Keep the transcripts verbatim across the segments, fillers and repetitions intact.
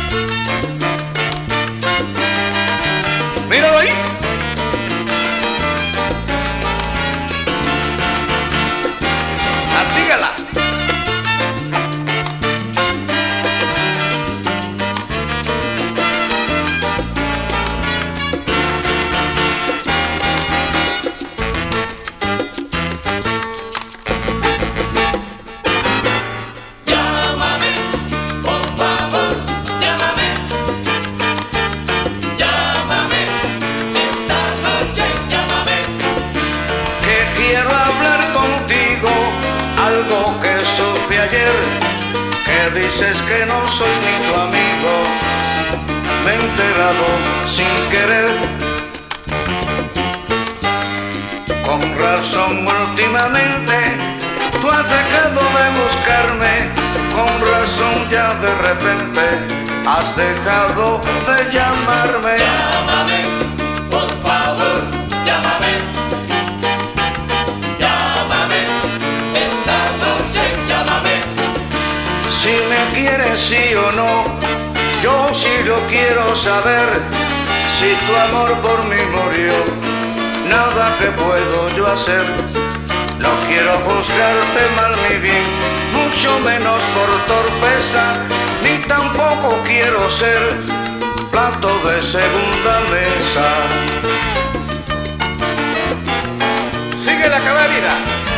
Míralo ahí. Castígala. Dices que no soy ni tu amigo, me he enterado sin querer. Con razón últimamente tú has dejado de buscarme, con razón ya de repente has dejado de llamarme. Llámame, por favor, llámame. Llámame, esta noche llámame. Si me quieres sí o no, yo sí lo quiero saber. Si tu amor por mí murió, nada que puedo yo hacer. No quiero juzgarte mal ni bien, mucho menos por torpeza, ni tampoco quiero ser plato de segunda mesa. Sigue la cabalidad.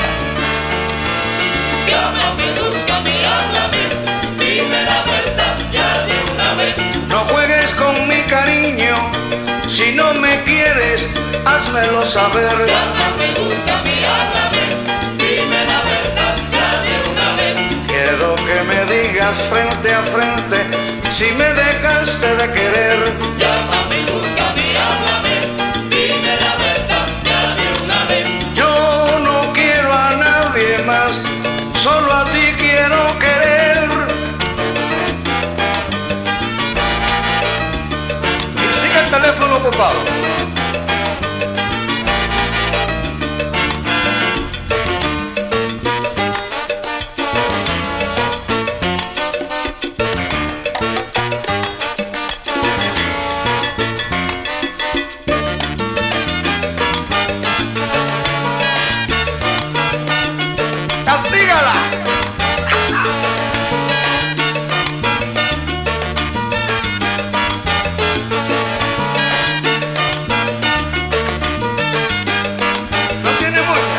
Llámame, búscame, háblame, dime la verdad ya de una vez. No juegues con mi cariño, si no me quieres, házmelo saber. Llámame, búscame, háblame, dime la verdad ya de una vez. Quiero que me digas frente a frente si me dejaste de querer. Llámame, búscame, háblame, dime la verdad ya de una vez. Yo no quiero a nadie más, solo a ti quiero querer. Y sigue el teléfono ocupado. ¡Castígala! No tiene mucha.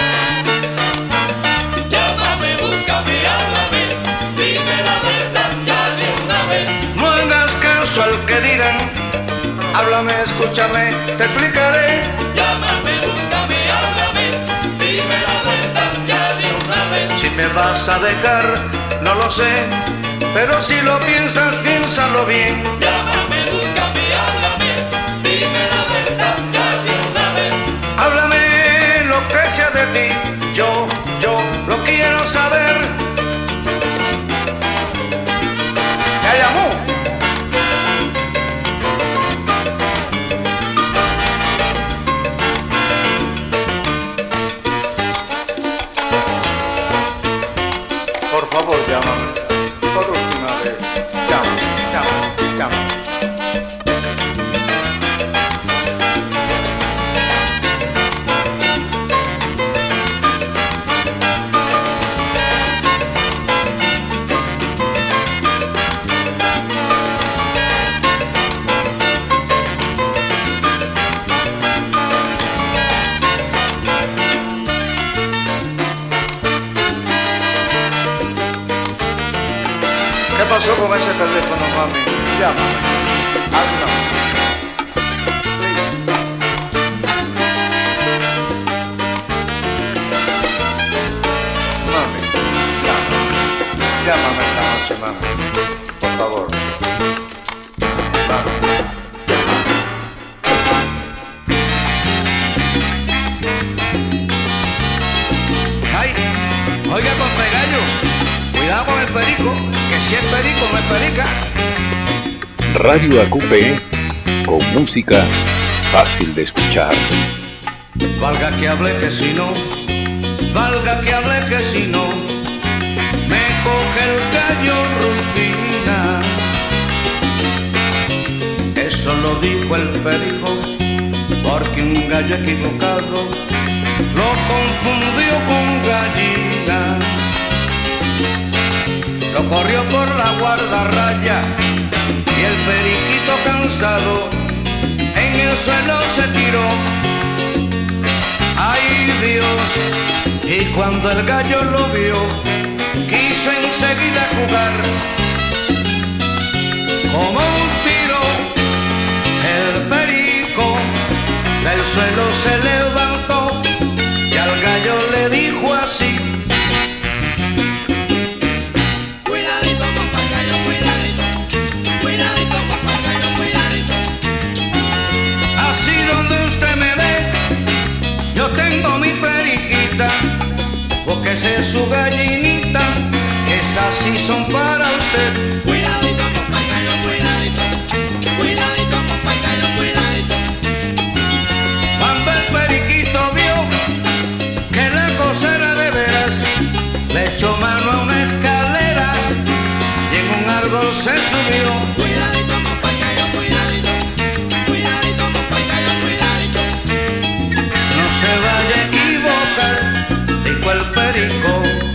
Llámame, búscame, háblame, dime la verdad ya de una vez. No hagas caso al que dirán, háblame, escúchame, te explicaré. Llámame, búscame, háblame, dime la verdad ya de una vez. Si me vas a dejar, no lo sé, pero si lo piensas, piénsalo bien. Llámame, búscame, háblame, dime la verdad ya de una vez. Háblame lo que sea de ti, yo, yo lo quiero saber. ¡Ya llamó! Por favor, llámame. Por última vez. Llámame, llámame, llámame. ¿Qué pasó con ese teléfono, mami? Llámame. Hazlo. Mami, llámame. Llámame esta noche, mami. Por favor. Mami. Ay, oiga, compa gallo, cuidado con el perico, que si es perico no es perica. Radio A Q P, con música fácil de escuchar. Valga que hable que si no, valga que hable que si no, me coge el gallo Rufina. dijo el perico, porque un gallo equivocado lo confundió con gallina. Lo corrió por la guardarraya y el periquito cansado en el suelo se tiró. ¡Ay, Dios! Y cuando el gallo lo vio, quiso enseguida jugar. Como un tiro, el perico del suelo se levantó y al gallo le dijo así: Cuidadito, papagayo, cuidadito, cuidadito, papagayo, cuidadito. Así donde usted me ve, yo tengo mi periquita, búsquese su gallinita, esas sí son para usted. Cuidadito, papagayo, cuidadito, cuidadito, papagayo, cuidadito. Cuando el periquito vio que la cosa era de veras, le echó mano a una escalera y en un árbol se subió. Cuidadito, papagayo, cuidadito, cuidadito, papagayo, cuidadito. No se vaya a equivocar, dijo el perico.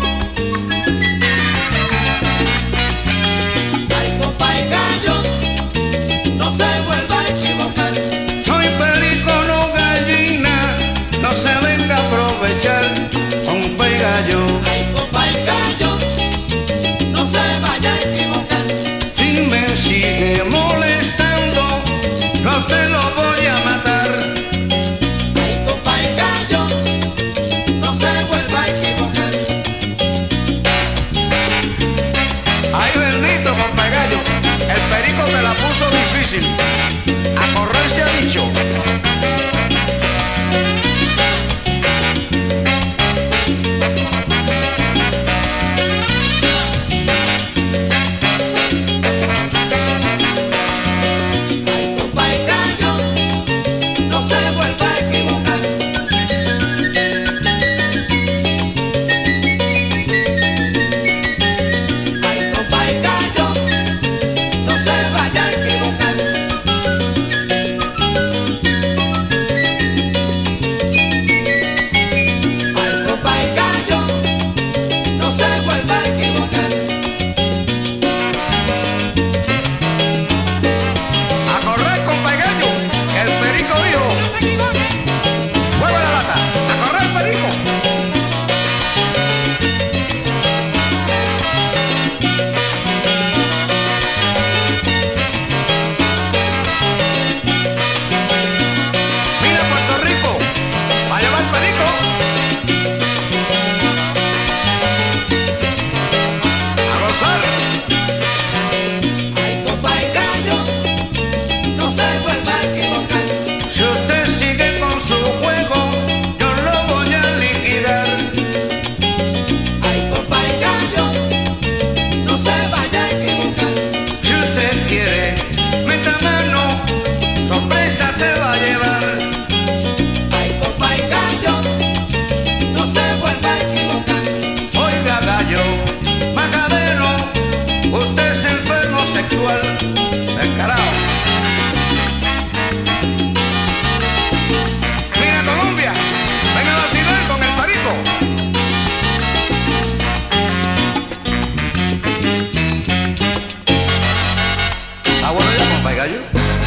Ay, papagayo, no se vuelva a equivocar. Soy perico, no gallina, no se venga a aprovechar, un gallo. Ay, papagayo, no se vaya a equivocar. Si me sigue molestando, a usted lo voy a matar. Ay, papagayo, no se vuelva a equivocar. Ay, bendito papagayo, el perico te la puso difícil. A correr se ha dicho. Ay, papagayo, no se vuelva a equivocar. Ay, papagayo, no se vaya a equivocar. Ay, papagayo, no se vuelva a equivocar. A correr papagayo, el perico dijo. Mueve la lata, a correr perico. Mira Puerto Rico, va a llevar perico. A gozar. Ay, papagayo, no se vuelva a equivocar. Si usted sigue con su juego, yo lo voy a liquidar. Ay, papagayo, no se vaya a equivocar. Si usted quiere, meta mano, sorpresa se va a llevar. Ay, papagayo, no se vuelva a equivocar. Oiga gallo, macabero, usted es enfermo sexual, descarado. Mira Colombia, venga a vacilar con el perico. ¿Está bueno ya, compa gallo?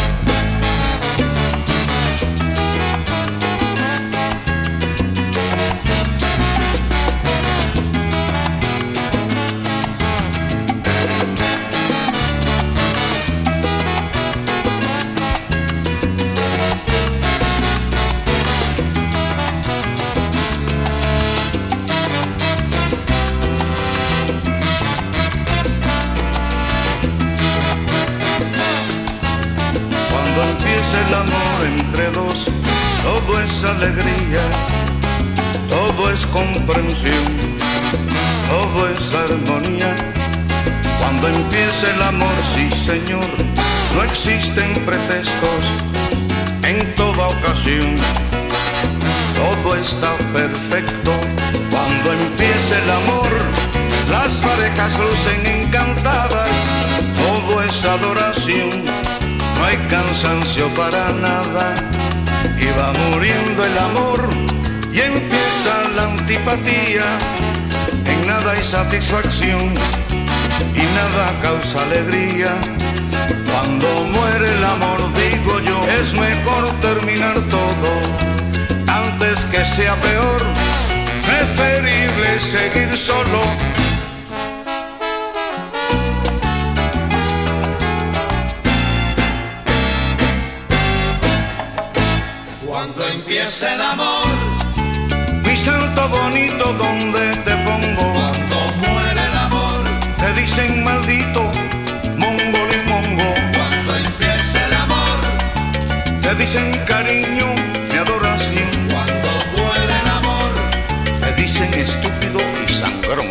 Cuando empieza el amor entre dos, todo es alegría, todo es comprensión, todo es armonía. Cuando empieza el amor, sí señor, no existen pretextos en toda ocasión. Todo está perfecto cuando empieza el amor. Las parejas lucen encantadas, todo es adoración. no hay cansancio para nada, y va muriendo el amor y empieza la antipatía. En nada hay satisfacción y nada causa alegría. Cuando muere el amor, digo yo, es mejor terminar todo antes que sea peor. Preferible seguir solo. Cuando empiece el amor, Mi santo bonito, ¿dónde te pongo? cuando muere el amor, Te dicen maldito, mongol y mongo. cuando empiece el amor, Te dicen cariño, mi adoración. cuando muere el amor, Te dicen estúpido y sangrón.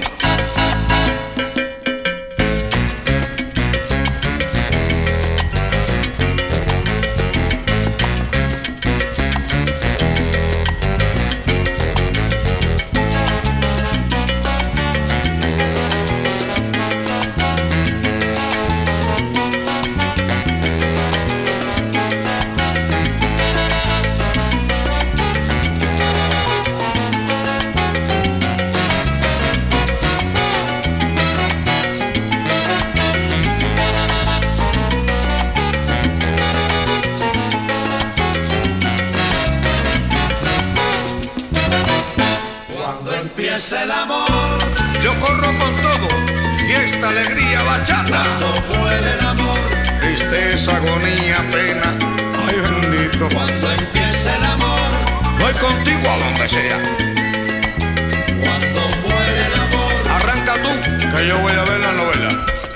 empiece el amor, Yo corro con todo, fiesta, alegría, bachata. cuando muere el amor, Tristeza, agonía, pena, ay bendito. cuando empiece el amor, Voy contigo a donde sea. cuando muere el amor, Arranca tú, que yo voy a ver la novela.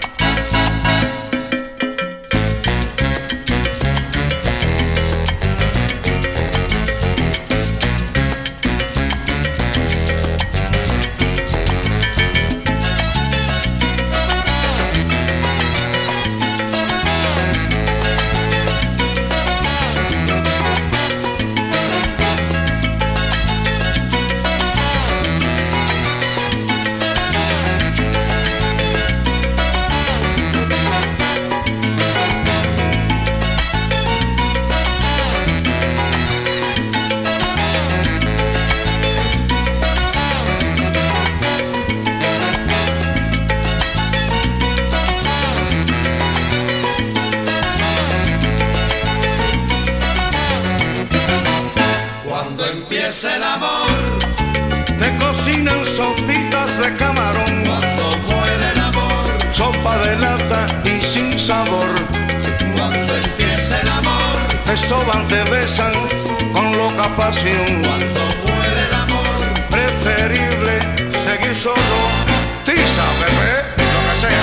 cuando empiece el amor, Te cocinan sopitas de camarón, cuando muere el amor, sopa de lata y sin sabor. cuando empiece el amor, Te soban, te besan con loca pasión. cuando muere el amor, Preferible seguir solo. Tiza, bebé, lo que sea.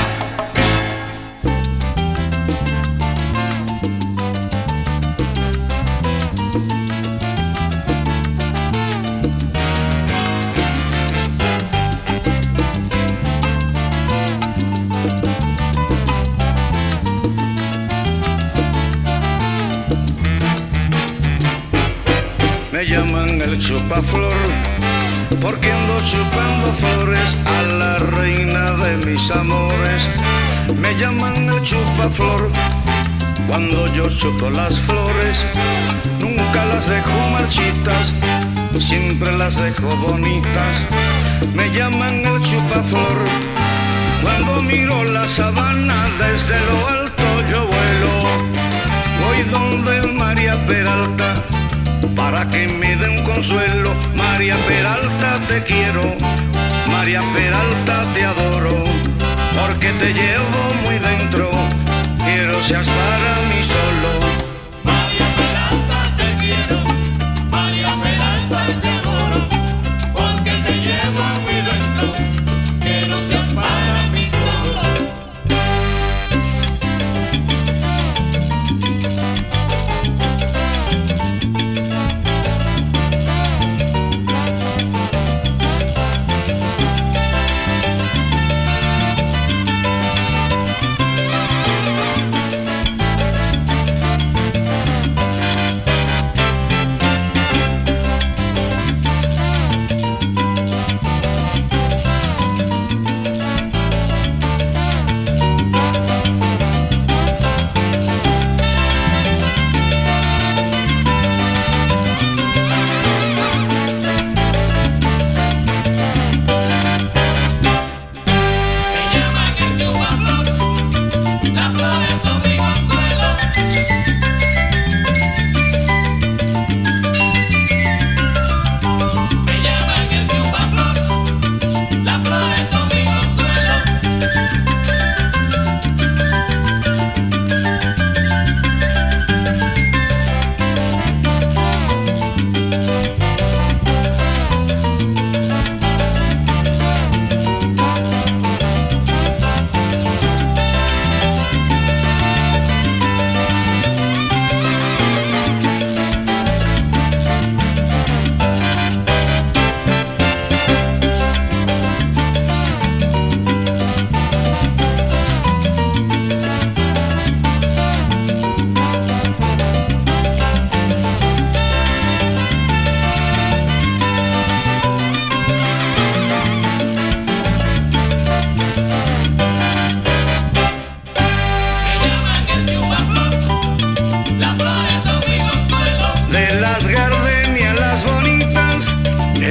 Me llaman el chupaflor porque ando chupando flores a la reina de mis amores. Me llaman el chupaflor cuando yo chupo las flores. Nunca las dejo marchitas, siempre las dejo bonitas. Me llaman el chupaflor cuando miro la sabana desde lo alto yo vuelo. Voy donde María Peralta para que me dé un consuelo. María Peralta te quiero, María Peralta te adoro, porque te llevo muy dentro, quiero seas para mí solo. María Peralta te quiero, María Peralta te adoro, porque te llevo muy dentro, que no seas para mí solo.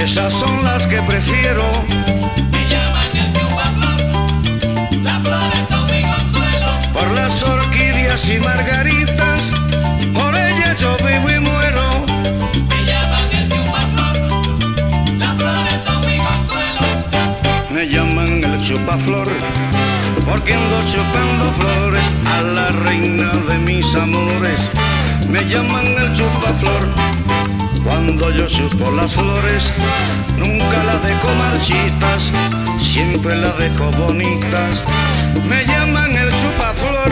esas son las que prefiero. Me llaman el chupaflor, las flores son mi consuelo. Por las orquídeas y margaritas, por ellas yo vivo y muero. Me llaman el chupaflor, las flores son mi consuelo. Me llaman el chupaflor, porque ando chupando flores a la reina de mis amores. Me llaman el chupaflor, cuando yo chupo las flores, nunca las dejo marchitas, siempre las dejo bonitas. Me llaman el chupaflor.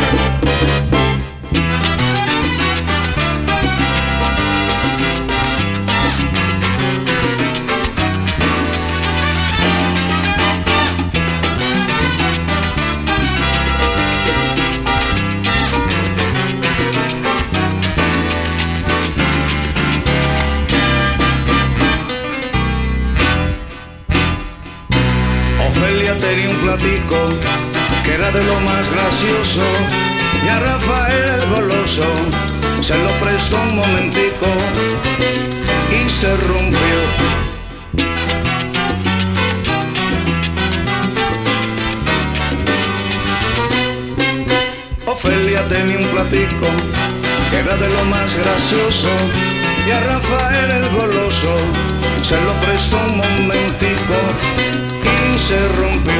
Ofelia tenía un platico que era de lo más gracioso, y a Rafael el goloso se lo prestó un momentico y se rompió. Ofelia tenía un platico que era de lo más gracioso, y a Rafael el goloso se lo prestó un momentico y se rompió.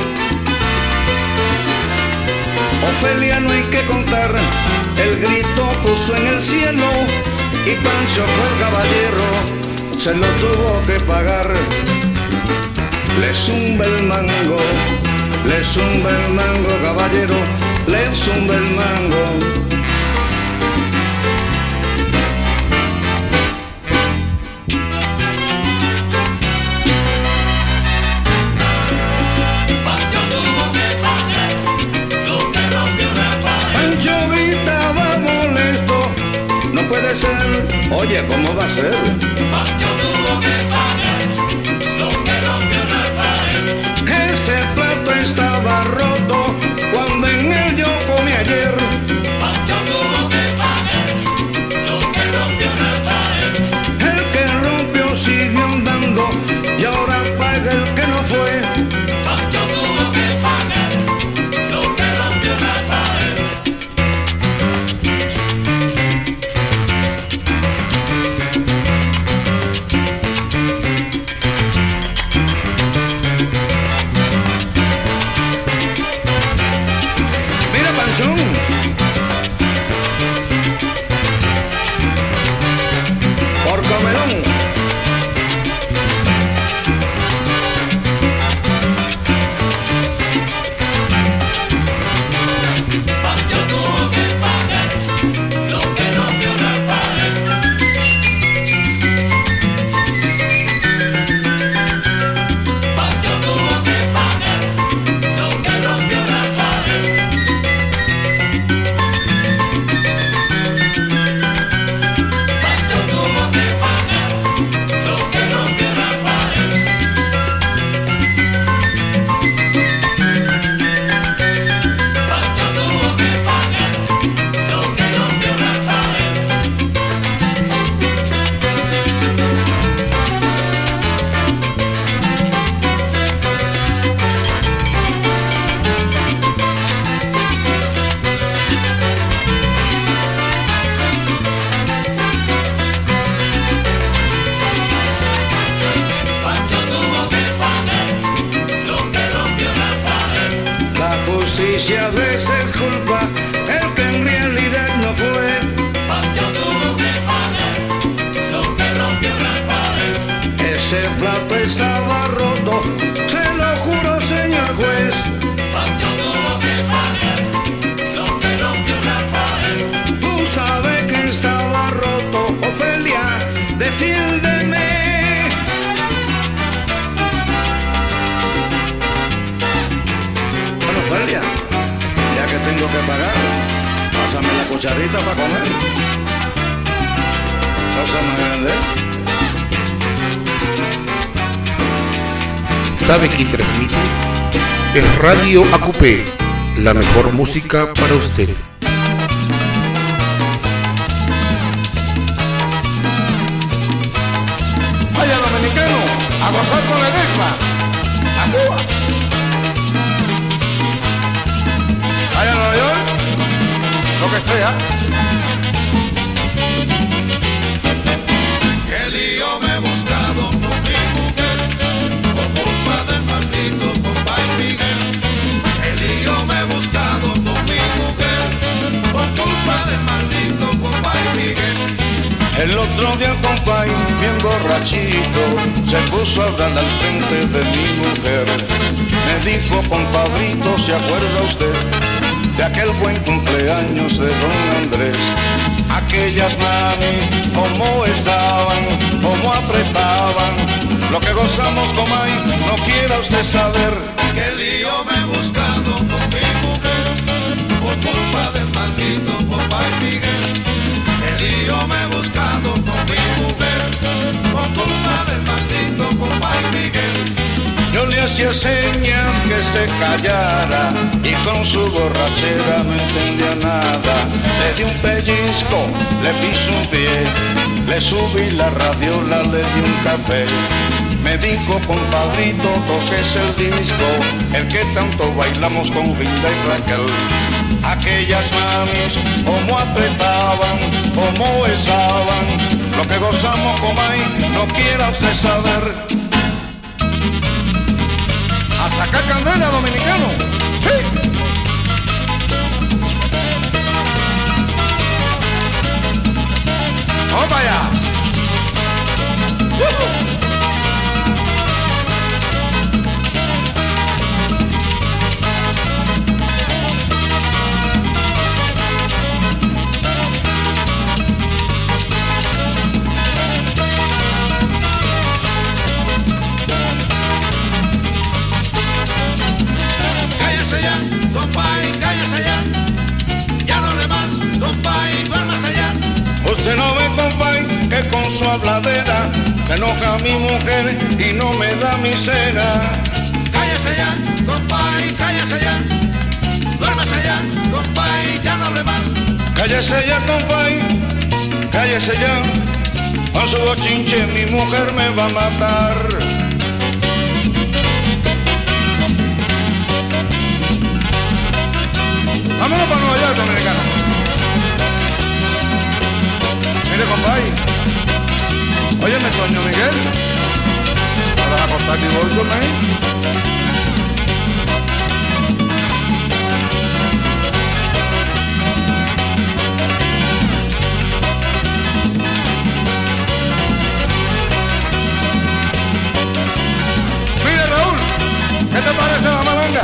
Ofelia no hay que contar, el grito puso en el cielo, y Pancho fue el caballero, se lo tuvo que pagar. Le zumba el mango, le zumba el mango, caballero, le zumba el mango. Oye, ¿cómo va a ser? Pancho tuvo que pagar lo que rompió Rafael. Ese plato estaba roto cuando en él yo comí ayer. Pancho tuvo que pagar lo que rompió Rafael. El que rompió siguió andando y ahora paga el que no fue. Pancho tuvo que pagar lo que rompió Rafael. A veces culpa el que en realidad no fue. Pancho tuvo que pagar lo que rompió Rafael. Ese plato estaba roto, se lo juro, señor juez. Pancho tuvo que pagar lo que rompió Rafael. Tú sabes que estaba roto, Ofelia, defiéndeme. Bueno, Ofelia, ya que tengo que pagar, pásame la cucharita para comer. Cosa más grande. ¿Sabe quién transmite? El Radio A Q P, la mejor música para usted. ¡Vaya dominicano! A gozar con el Esma. A Cuba. Allá en Nueva York. Lo que sea. Qué lío me he buscado con mi mujer por culpa del maldito compay Miguel. Qué lío me he buscado con mi mujer por culpa del maldito compay Miguel. El otro día, compay, bien borrachito, se puso a hablar al frente de mi mujer. Me dijo, compadrito, ¿se acuerda usted de aquel buen cumpleaños de don Andrés? Aquellas mamis, cómo besaban, cómo apretaban, lo que gozamos, compay, no quiera usted saber. Qué lío me he buscado con mi mujer por culpa del maldito compay Miguel. Qué lío me he buscado con mi mujer por culpa del maldito compay Miguel. Yo le hacía señas que se callara y con su borrachera no entendía nada. Le di un pellizco, le piso un pie, le subí la radiola, le di un café. Me dijo, compadrito, toques el disco, el que tanto bailamos con Linda y Raquel. Aquellas mamis, como apretaban, como besaban, lo que gozamos, compay, no quiera usted saber. A sacar candela, dominicano. Sí. Vamos para allá. Uh-huh. Cállese ya, compay, cállese ya. Ya no le más, compay, duérmase ya. Usted no ve, compay, que con su habladera se enoja a mi mujer y no me da mi cena. Cállese ya, compay, cállese ya. Duérmase ya, compay, ya no le más. Cállese ya, compay, cállese ya. Con su bochinche mi mujer me va a matar. Vámonos para Nueva York, dominicano. Mire, compay. Óyeme, coño, Miguel. ¿Me vas a cortar divorcio, man? Mire, Raúl, ¿qué te parece la malanga?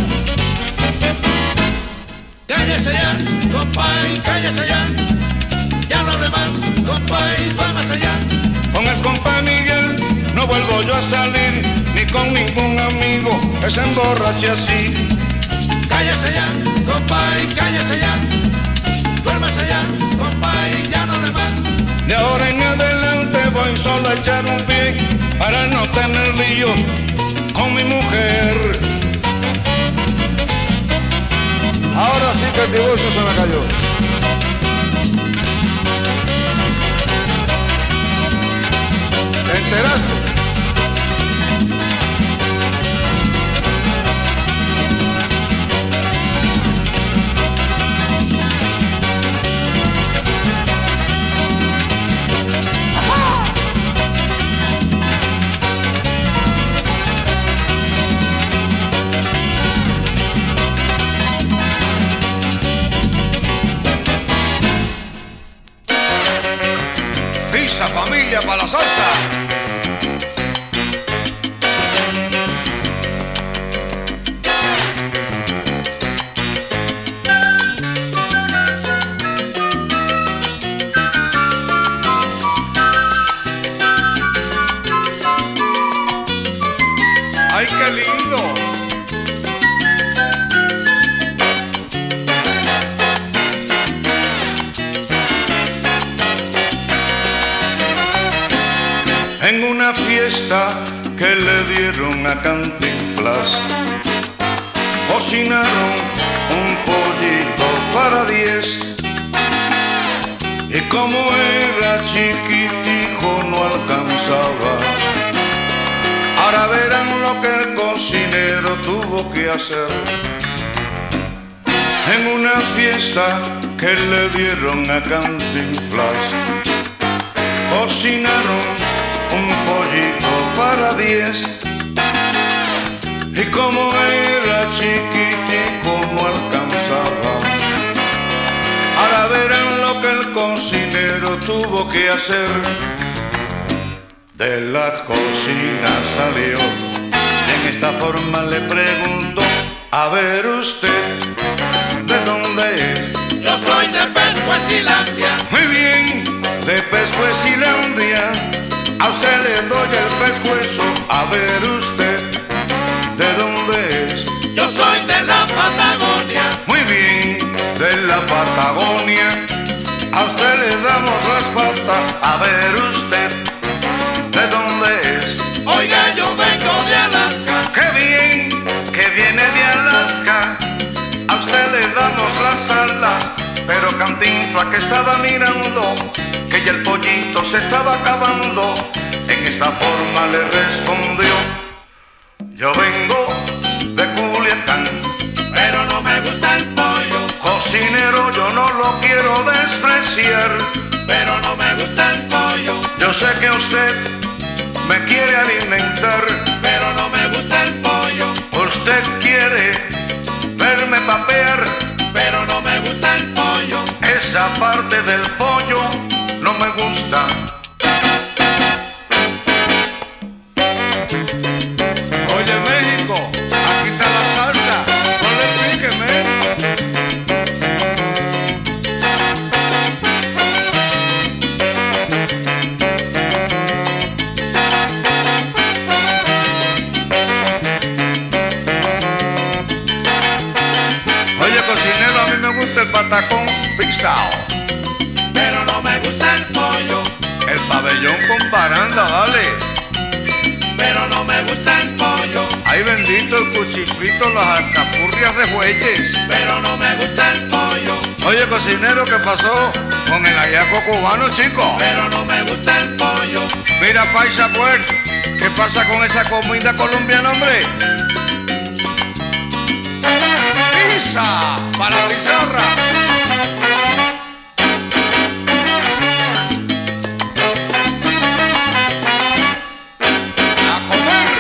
Cállese ya, compay, cállese ya. Ya no le más, compay, duérmase ya. Con el compay Miguel no vuelvo yo a salir, ni con ningún amigo que se emborrache así. Cállese ya, compay, cállese ya. Duérmase ya, compay, ya no le más. De ahora en adelante voy solo a echar un pie para no tener líos con mi mujer. Ahora sí que el divorcio se me cayó. ¿Te enteraste? Familia para la salsa. ¡Ay, qué lindo! En una fiesta que le dieron a Cantinflas, cocinaron un pollito para diez. Y como era chiquitico no alcanzaba Ahora verán lo que el cocinero tuvo que hacer. En una fiesta que le dieron a Cantinflas, cocinaron un pollito para diez. Y como era chiquitico no alcanzaba. Ahora verán lo que el cocinero tuvo que hacer. De la cocina salió y en esta forma le preguntó: a ver usted, ¿de dónde es? Yo soy de Pescuecilandia. Muy bien, de Pescuecilandia. A usted le doy el pescuezo. A ver usted, ¿de dónde es? Yo soy de la Patagonia. Muy bien, de la Patagonia. A usted le damos las patas. A ver usted, ¿de dónde es? Oiga, yo vengo de Alaska. ¡Qué bien! Que viene de Alaska. A usted le damos las alas. Pero Cantinflas, que estaba mirando que ya el pollito se estaba acabando, en esta forma le respondió: yo vengo de Culiacán, pero no me gusta el pollo. Cocinero, yo no lo quiero despreciar, pero no me gusta el pollo. Yo sé que usted me quiere alimentar, pero no me gusta el pollo. Usted quiere verme papear, pero no me gusta el pollo. Esa parte del pollo no me gusta. Oye, México, aquí está la salsa, no le píqueme. Oye, cocinero, a mí me gusta el patacón pisao, pero no me gusta el pollo. El pabellón con baranda, vale, pero no me gusta el pollo. ay bendito el cuchifrito, las alcapurrias de bueyes, pero no me gusta el pollo. Oye, cocinero, ¿qué pasó con el ajiaco cubano, chico? Pero no me gusta el pollo. Mira, paisa, pues, ¿qué pasa con esa comida colombiana, hombre? ¡Pizza para la pizarra! ¡A comer!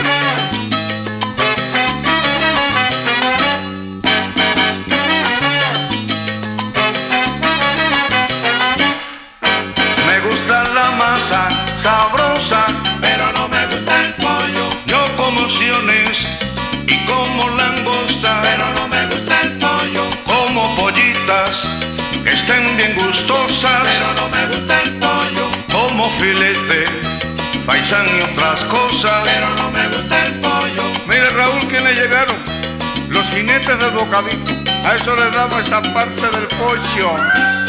Me gusta la masa sabrosa, pero no me gusta el pollo. yo como opciones y como langosta, pero no me gusta el pollo. como pollitas que estén bien gustosas, pero no me gusta el pollo. como filete, faisán y otras cosas. pero no me gusta el pollo. Mire, Raúl, ¿quiénes llegaron? Los jinetes del bocadito. A eso le damos esa parte del pollo.